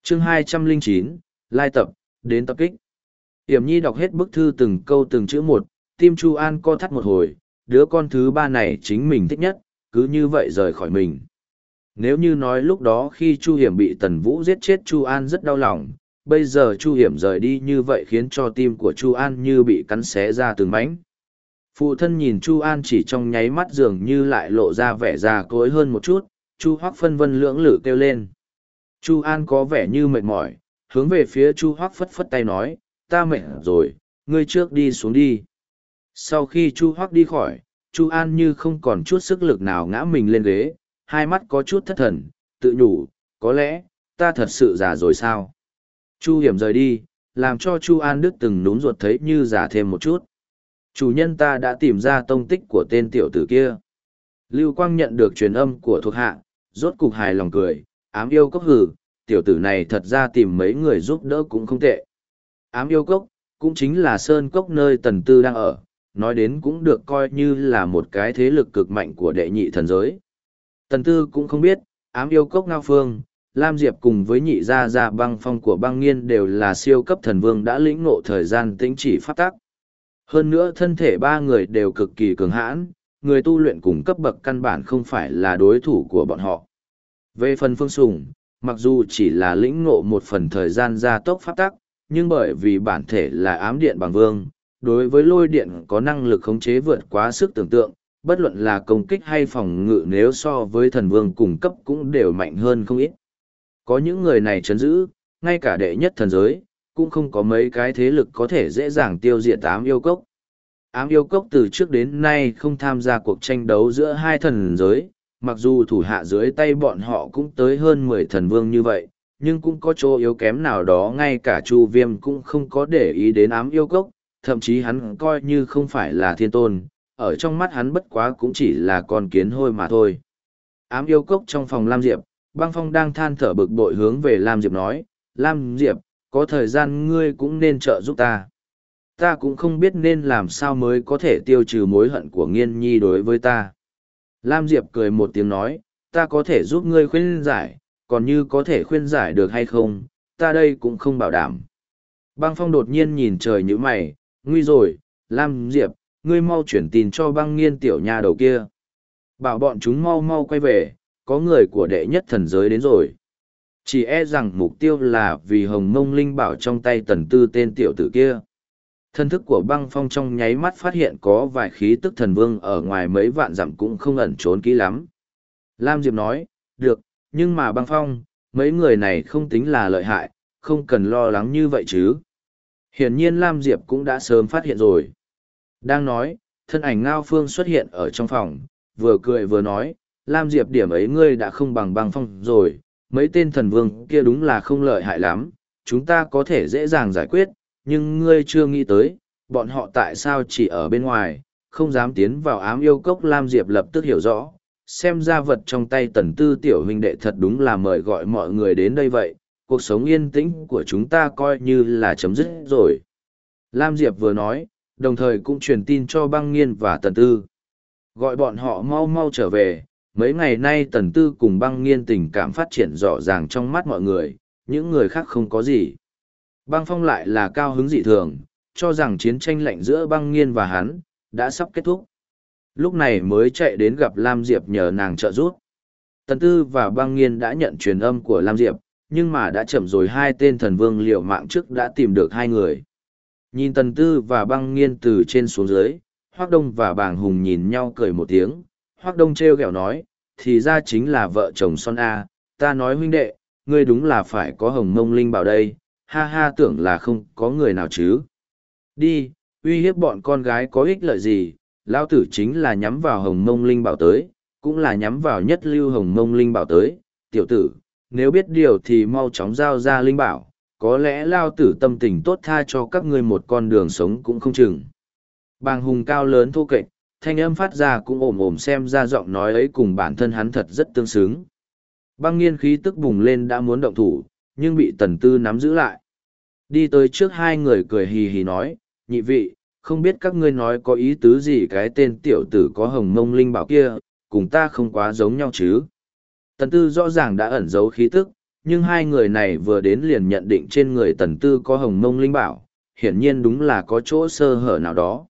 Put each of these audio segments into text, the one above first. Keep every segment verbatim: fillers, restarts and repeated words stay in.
chương hai trăm lẻ chín, lai tập, đến tập kích. Yểm Nhi đọc hết bức thư từng câu từng chữ một, tim Chu An co thắt một hồi, đứa con thứ ba này chính mình thích nhất, cứ như vậy rời khỏi mình. Nếu như nói lúc đó khi Chu Hiểm bị Tần Vũ giết chết Chu An rất đau lòng, bây giờ Chu Hiểm rời đi như vậy khiến cho tim của Chu An như bị cắn xé ra từng mảnh. Phụ thân nhìn Chu An chỉ trong nháy mắt dường như lại lộ ra vẻ già cỗi hơn một chút, Chu Hoắc phân vân lưỡng lự kêu lên. Chu An có vẻ như mệt mỏi, hướng về phía Chu Hoắc phất phất tay nói, ta mệt rồi, ngươi trước đi xuống đi. Sau khi Chu Hoắc đi khỏi, Chu An như không còn chút sức lực nào ngã mình lên ghế, hai mắt có chút thất thần, tự nhủ, có lẽ, ta thật sự già rồi sao? Chu Hiểm rời đi, làm cho Chu An Đức từng núm ruột thấy như già thêm một chút. Chủ nhân ta đã tìm ra tông tích của tên tiểu tử kia. Lưu Quang nhận được truyền âm của thuộc hạ, rốt cục hài lòng cười, ám yêu cốc hử, tiểu tử này thật ra tìm mấy người giúp đỡ cũng không tệ. Ám yêu cốc, cũng chính là sơn cốc nơi Tần Tư đang ở, nói đến cũng được coi như là một cái thế lực cực mạnh của đệ nhị thần giới. Tần Tư cũng không biết, ám yêu cốc Ngao Phương, Lam Diệp cùng với nhị gia gia băng phong của băng nghiên đều là siêu cấp thần vương đã lĩnh ngộ thời gian tĩnh chỉ pháp tắc. Hơn nữa thân thể ba người đều cực kỳ cường hãn, người tu luyện cùng cấp bậc căn bản không phải là đối thủ của bọn họ. Về phần Phương Sùng, mặc dù chỉ là lĩnh ngộ một phần thời gian gia tốc pháp tắc, nhưng bởi vì bản thể là ám điện bằng vương, đối với lôi điện có năng lực khống chế vượt quá sức tưởng tượng, bất luận là công kích hay phòng ngự nếu so với thần vương cùng cấp cũng đều mạnh hơn không ít. Có những người này chấn giữ, ngay cả đệ nhất thần giới, cũng không có mấy cái thế lực có thể dễ dàng tiêu diệt ám yêu cốc. Ám yêu cốc từ trước đến nay không tham gia cuộc tranh đấu giữa hai thần giới, mặc dù thủ hạ dưới tay bọn họ cũng tới hơn mười thần vương như vậy, nhưng cũng có chỗ yếu kém nào đó ngay cả Chu Viêm cũng không có để ý đến ám yêu cốc, thậm chí hắn coi như không phải là thiên tôn, ở trong mắt hắn bất quá cũng chỉ là con kiến hôi mà thôi. Ám yêu cốc trong phòng Lam Diệp, Băng Phong đang than thở bực bội hướng về Lam Diệp nói, Lam Diệp, có thời gian ngươi cũng nên trợ giúp ta. Ta cũng không biết nên làm sao mới có thể tiêu trừ mối hận của Nghiên Nhi đối với ta. Lam Diệp cười một tiếng nói, ta có thể giúp ngươi khuyên giải, còn như có thể khuyên giải được hay không, ta đây cũng không bảo đảm. Băng Phong đột nhiên nhìn trời như mày, nguy rồi, Lam Diệp, ngươi mau chuyển tin cho băng nghiên tiểu nha đầu kia. Bảo bọn chúng mau mau quay về, có người của đệ nhất thần giới đến rồi. Chỉ e rằng mục tiêu là vì hồng mông linh bảo trong tay Tần Tư tên tiểu tử kia. Thân thức của Băng Phong trong nháy mắt phát hiện có vài khí tức thần vương ở ngoài mấy vạn dặm cũng không ẩn trốn kỹ lắm. Lam Diệp nói, được, nhưng mà Băng Phong, mấy người này không tính là lợi hại, không cần lo lắng như vậy chứ. Hiển nhiên Lam Diệp cũng đã sớm phát hiện rồi. Đang nói, thân ảnh Ngao Phương xuất hiện ở trong phòng, vừa cười vừa nói, Lam Diệp điểm ấy ngươi đã không bằng Băng Phong rồi, mấy tên thần vương kia đúng là không lợi hại lắm, chúng ta có thể dễ dàng giải quyết, nhưng ngươi chưa nghĩ tới, bọn họ tại sao chỉ ở bên ngoài, không dám tiến vào ám yêu cốc. Lam Diệp lập tức hiểu rõ, xem ra vật trong tay Tần Tư tiểu huynh đệ thật đúng là mời gọi mọi người đến đây vậy, cuộc sống yên tĩnh của chúng ta coi như là chấm dứt rồi. Lam Diệp vừa nói, đồng thời cũng truyền tin cho Băng Nghiên và Tần Tư. Gọi bọn họ mau mau trở về, mấy ngày nay Tần Tư cùng Băng Nghiên tình cảm phát triển rõ ràng trong mắt mọi người, những người khác không có gì. Băng Phong lại là cao hứng dị thường, cho rằng chiến tranh lạnh giữa Băng Nghiên và hắn, đã sắp kết thúc. Lúc này mới chạy đến gặp Lam Diệp nhờ nàng trợ giúp. Tần Tư và Băng Nghiên đã nhận truyền âm của Lam Diệp, nhưng mà đã chậm rồi hai tên thần vương liều mạng trước đã tìm được hai người. Nhìn Tần Tư và Băng Nghiên từ trên xuống dưới, Hoác Đông và Bàng Hùng nhìn nhau cười một tiếng. Hoác Đông trêu ghẹo nói, thì ra chính là vợ chồng son A, ta nói huynh đệ, ngươi đúng là phải có hồng mông linh bảo đây, ha ha tưởng là không có người nào chứ. Đi, uy hiếp bọn con gái có ích lợi gì, lao tử chính là nhắm vào hồng mông linh bảo tới, cũng là nhắm vào nhất lưu hồng mông linh bảo tới, tiểu tử, nếu biết điều thì mau chóng giao ra linh bảo, có lẽ lao tử tâm tình tốt tha cho các ngươi một con đường sống cũng không chừng. Bàng Hùng cao lớn thô kệch, thanh âm phát ra cũng ồm ồm, xem ra giọng nói ấy cùng bản thân hắn thật rất tương xứng. Băng Nghiên khí tức bùng lên đã muốn động thủ, nhưng bị Tần Tư nắm giữ lại. Đi tới trước hai người cười hì hì nói, nhị vị, không biết các ngươi nói có ý tứ gì, cái tên tiểu tử có hồng mông linh bảo kia, cùng ta không quá giống nhau chứ. Tần Tư rõ ràng đã ẩn giấu khí tức, nhưng hai người này vừa đến liền nhận định trên người tần tư có hồng mông linh bảo, hiển nhiên đúng là có chỗ sơ hở nào đó.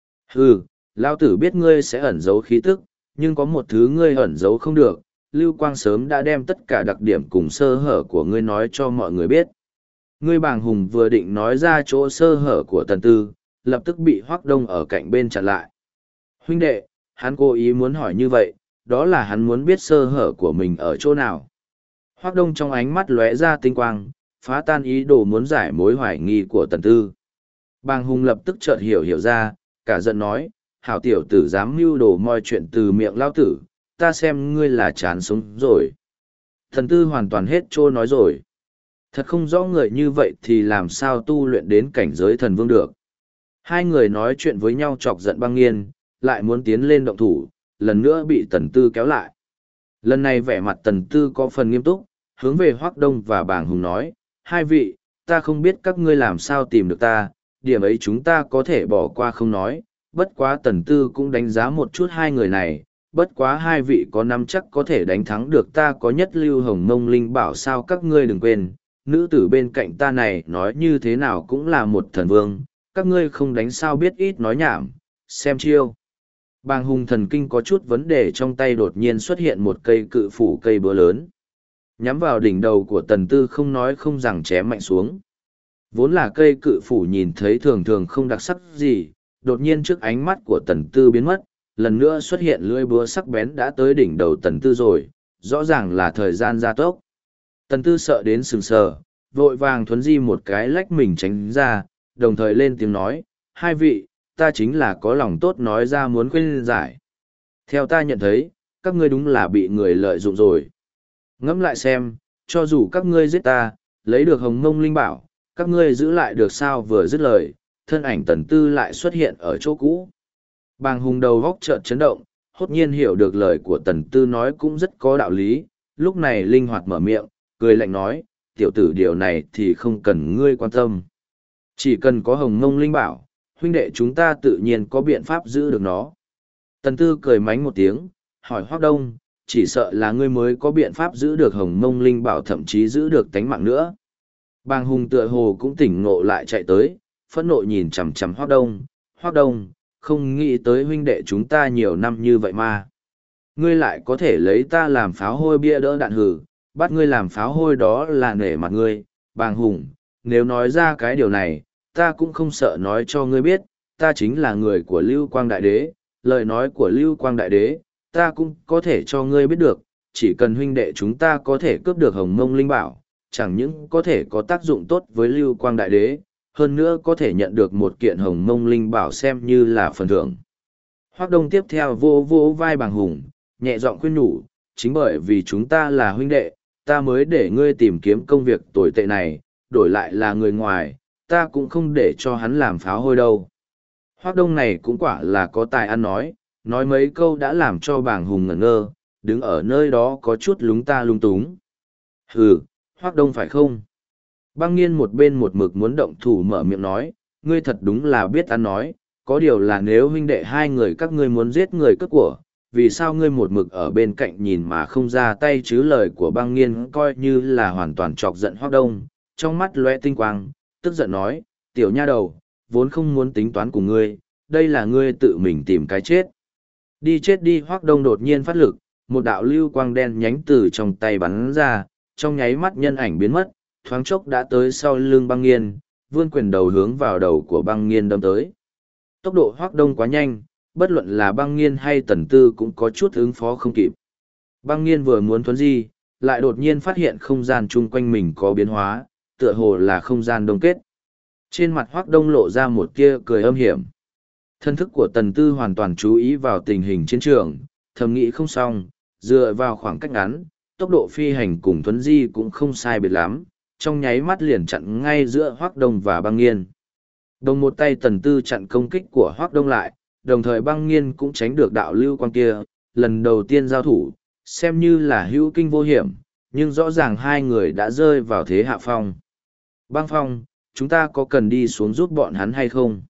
Hừ, lao tử biết ngươi sẽ ẩn giấu khí tức, nhưng có một thứ ngươi ẩn giấu không được, Lưu Quang sớm đã đem tất cả đặc điểm cùng sơ hở của ngươi nói cho mọi người biết. Ngươi bàng hùng vừa định nói ra chỗ sơ hở của tần tư, lập tức bị Hoắc Đông ở cạnh bên chặn lại. Huynh đệ, hắn cố ý muốn hỏi như vậy, đó là hắn muốn biết sơ hở của mình ở chỗ nào. Hoắc Đông trong ánh mắt lóe ra tinh quang, phá tan ý đồ muốn giải mối hoài nghi của tần tư. Bàng hùng lập tức chợt hiểu hiểu ra, cả giận nói, hảo tiểu tử dám mưu đồ moi chuyện từ miệng lao tử, ta xem ngươi là chán sống rồi. Thần tư hoàn toàn hết trôi nói rồi. Thật không rõ người như vậy thì làm sao tu luyện đến cảnh giới thần vương được. Hai người nói chuyện với nhau chọc giận băng nghiên, lại muốn tiến lên động thủ, lần nữa bị tần tư kéo lại. Lần này vẻ mặt tần tư có phần nghiêm túc, hướng về Hoắc Đông và Bàng Hùng nói, hai vị, ta không biết các ngươi làm sao tìm được ta, điểm ấy chúng ta có thể bỏ qua không nói, bất quá tần tư cũng đánh giá một chút hai người này, bất quá hai vị có nắm chắc có thể đánh thắng được ta có nhất lưu hồng mông linh bảo sao các ngươi đừng quên, nữ tử bên cạnh ta này nói như thế nào cũng là một thần vương, các ngươi không đánh sao biết ít nói nhảm, xem chiêu. Bàng hùng thần kinh có chút vấn đề trong tay đột nhiên xuất hiện một cây cự phủ cây búa lớn. Nhắm vào đỉnh đầu của tần tư không nói không rằng chém mạnh xuống. Vốn là cây cự phủ nhìn thấy thường thường không đặc sắc gì, đột nhiên trước ánh mắt của tần tư biến mất, lần nữa xuất hiện lưỡi búa sắc bén đã tới đỉnh đầu tần tư rồi, rõ ràng là thời gian gia tốc. Tần tư sợ đến sừng sờ, vội vàng thuấn di một cái lách mình tránh ra, đồng thời lên tiếng nói, hai vị, ta chính là có lòng tốt nói ra muốn khuyên giải. Theo ta nhận thấy, các ngươi đúng là bị người lợi dụng rồi. Ngẫm lại xem, cho dù các ngươi giết ta, lấy được hồng mông linh bảo, các ngươi giữ lại được sao vừa dứt lời, thân ảnh tần tư lại xuất hiện ở chỗ cũ. Bàng hùng đầu góc chợt chấn động, hốt nhiên hiểu được lời của tần tư nói cũng rất có đạo lý, lúc này linh hoạt mở miệng, cười lạnh nói, tiểu tử điều này thì không cần ngươi quan tâm. Chỉ cần có hồng mông linh bảo, huynh đệ chúng ta tự nhiên có biện pháp giữ được nó. Tần tư cười mánh một tiếng, hỏi Hoắc Đông, chỉ sợ là ngươi mới có biện pháp giữ được hồng mông linh bảo thậm chí giữ được tánh mạng nữa. Bàng hùng tựa hồ cũng tỉnh ngộ lại chạy tới, phẫn nộ nhìn chằm chằm Hoắc Đông, Hoắc Đông, không nghĩ tới huynh đệ chúng ta nhiều năm như vậy mà. Ngươi lại có thể lấy ta làm pháo hôi bia đỡ đạn hử, bắt ngươi làm pháo hôi đó là nể mặt ngươi, Bàng hùng, nếu nói ra cái điều này, ta cũng không sợ nói cho ngươi biết, ta chính là người của Lưu Quang Đại Đế, lời nói của Lưu Quang Đại Đế, ta cũng có thể cho ngươi biết được, chỉ cần huynh đệ chúng ta có thể cướp được hồng mông linh bảo, chẳng những có thể có tác dụng tốt với Lưu Quang Đại Đế, hơn nữa có thể nhận được một kiện hồng mông linh bảo xem như là phần thưởng. Hoắc Đông tiếp theo vô vô vai Bàng hùng, nhẹ giọng khuyên nhủ, chính bởi vì chúng ta là huynh đệ, ta mới để ngươi tìm kiếm công việc tồi tệ này, đổi lại là người ngoài, ta cũng không để cho hắn làm pháo hôi đâu. Hoắc Đông này cũng quả là có tài ăn nói, nói mấy câu đã làm cho Bàng hùng ngẩn ngơ, đứng ở nơi đó có chút lúng ta lung túng. Hừ, Hoắc Đông phải không? Băng Nghiên một bên một mực muốn động thủ mở miệng nói, ngươi thật đúng là biết ăn nói, có điều là nếu huynh đệ hai người các ngươi muốn giết người cướp của, vì sao ngươi một mực ở bên cạnh nhìn mà không ra tay chứ? Lời của Băng Nghiên coi như là hoàn toàn chọc giận Hoắc Đông, trong mắt lóe tinh quang, tức giận nói, tiểu nha đầu, vốn không muốn tính toán cùng ngươi, đây là ngươi tự mình tìm cái chết. Đi chết đi. Hoắc Đông đột nhiên phát lực, một đạo lưu quang đen nhánh từ trong tay bắn ra, trong nháy mắt nhân ảnh biến mất, thoáng chốc đã tới sau lưng Băng Nghiên, vươn quyền đầu hướng vào đầu của Băng Nghiên đâm tới. Tốc độ Hoắc Đông quá nhanh, bất luận là Băng Nghiên hay Tần Tư cũng có chút ứng phó không kịp. Băng Nghiên vừa muốn thuấn di, lại đột nhiên phát hiện không gian chung quanh mình có biến hóa, tựa hồ là không gian đông kết. Trên mặt Hoắc Đông lộ ra một tia cười âm hiểm. Thân thức của Tần Tư hoàn toàn chú ý vào tình hình chiến trường, thầm nghĩ không xong, dựa vào khoảng cách ngắn, tốc độ phi hành cùng thuấn di cũng không sai biệt lắm, trong nháy mắt liền chặn ngay giữa Hoắc Đông và Băng Nghiên. Đồng một tay Tần Tư chặn công kích của Hoắc Đông lại, đồng thời Băng Nghiên cũng tránh được đạo lưu quang kia, lần đầu tiên giao thủ, xem như là hữu kinh vô hiểm, nhưng rõ ràng hai người đã rơi vào thế hạ phong. Băng Phong, chúng ta có cần đi xuống giúp bọn hắn hay không?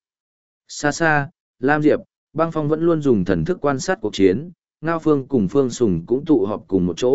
Xa xa, Lam Diệp, Băng Phong vẫn luôn dùng thần thức quan sát cuộc chiến, Ngao Phương cùng Phương Sùng cũng tụ họp cùng một chỗ,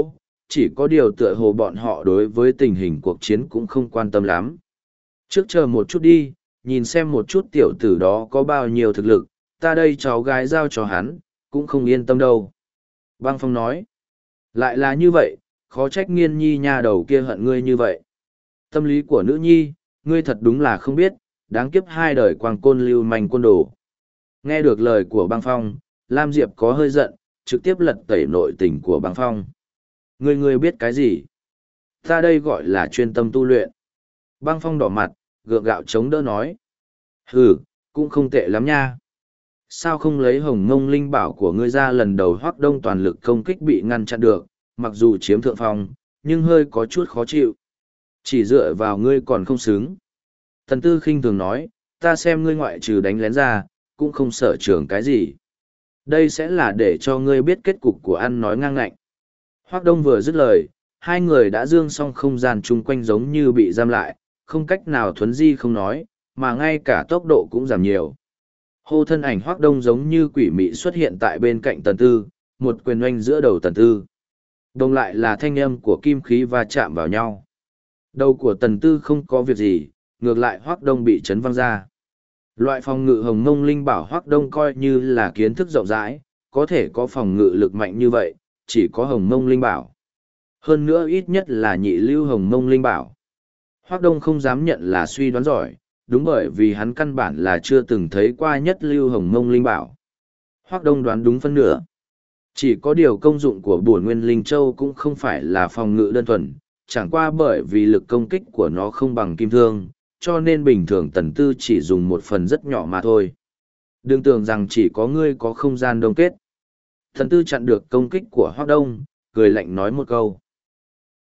chỉ có điều tựa hồ bọn họ đối với tình hình cuộc chiến cũng không quan tâm lắm. Trước chờ một chút đi, nhìn xem một chút tiểu tử đó có bao nhiêu thực lực, ta đây cháu gái giao cho hắn, cũng không yên tâm đâu. Băng Phong nói, lại là như vậy, khó trách Nghiên Nhi nha đầu kia hận ngươi như vậy. Tâm lý của nữ nhi, ngươi thật đúng là không biết, đáng kiếp hai đời quang côn lưu manh côn đồ. Nghe được lời của Băng Phong, Lam Diệp có hơi giận, trực tiếp lật tẩy nội tình của Băng Phong. Ngươi ngươi biết cái gì? Ta đây gọi là chuyên tâm tu luyện. Băng Phong đỏ mặt, gượng gạo chống đỡ nói. Hừ, cũng không tệ lắm nha. Sao không lấy hồng ngông linh bảo của ngươi ra lần đầu Hoắc Đông toàn lực công kích bị ngăn chặn được, mặc dù chiếm thượng phong, nhưng hơi có chút khó chịu. Chỉ dựa vào ngươi còn không xứng. Tần Tư khinh thường nói, ta xem ngươi ngoại trừ đánh lén ra, cũng không sở trường cái gì. Đây sẽ là để cho ngươi biết kết cục của ăn nói ngang ngạnh. Hoắc Đông vừa dứt lời, hai người đã dương xong không gian chung quanh giống như bị giam lại, không cách nào thuấn di không nói, mà ngay cả tốc độ cũng giảm nhiều. Hô thân ảnh Hoắc Đông giống như quỷ mị xuất hiện tại bên cạnh Tần Tư, một quyền oanh giữa đầu Tần Tư. Đồng lại là thanh âm của kim khí va chạm vào nhau. Đầu của Tần Tư không có việc gì, ngược lại Hoắc Đông bị chấn văng ra. Loại phòng ngự hồng mông linh bảo Hoắc Đông coi như là kiến thức rộng rãi, có thể có phòng ngự lực mạnh như vậy, chỉ có hồng mông linh bảo. Hơn nữa ít nhất là nhị lưu hồng mông linh bảo. Hoắc Đông không dám nhận là suy đoán giỏi, đúng bởi vì hắn căn bản là chưa từng thấy qua nhất lưu hồng mông linh bảo. Hoắc Đông đoán đúng phân nửa. Chỉ có điều công dụng của bổn nguyên linh châu cũng không phải là phòng ngự đơn thuần, chẳng qua bởi vì lực công kích của nó không bằng kim thương, cho nên bình thường Tần Tư chỉ dùng một phần rất nhỏ mà thôi. Đừng tưởng rằng chỉ có ngươi có không gian đông kết. Tần Tư chặn được công kích của Hoắc Đông, cười lạnh nói một câu.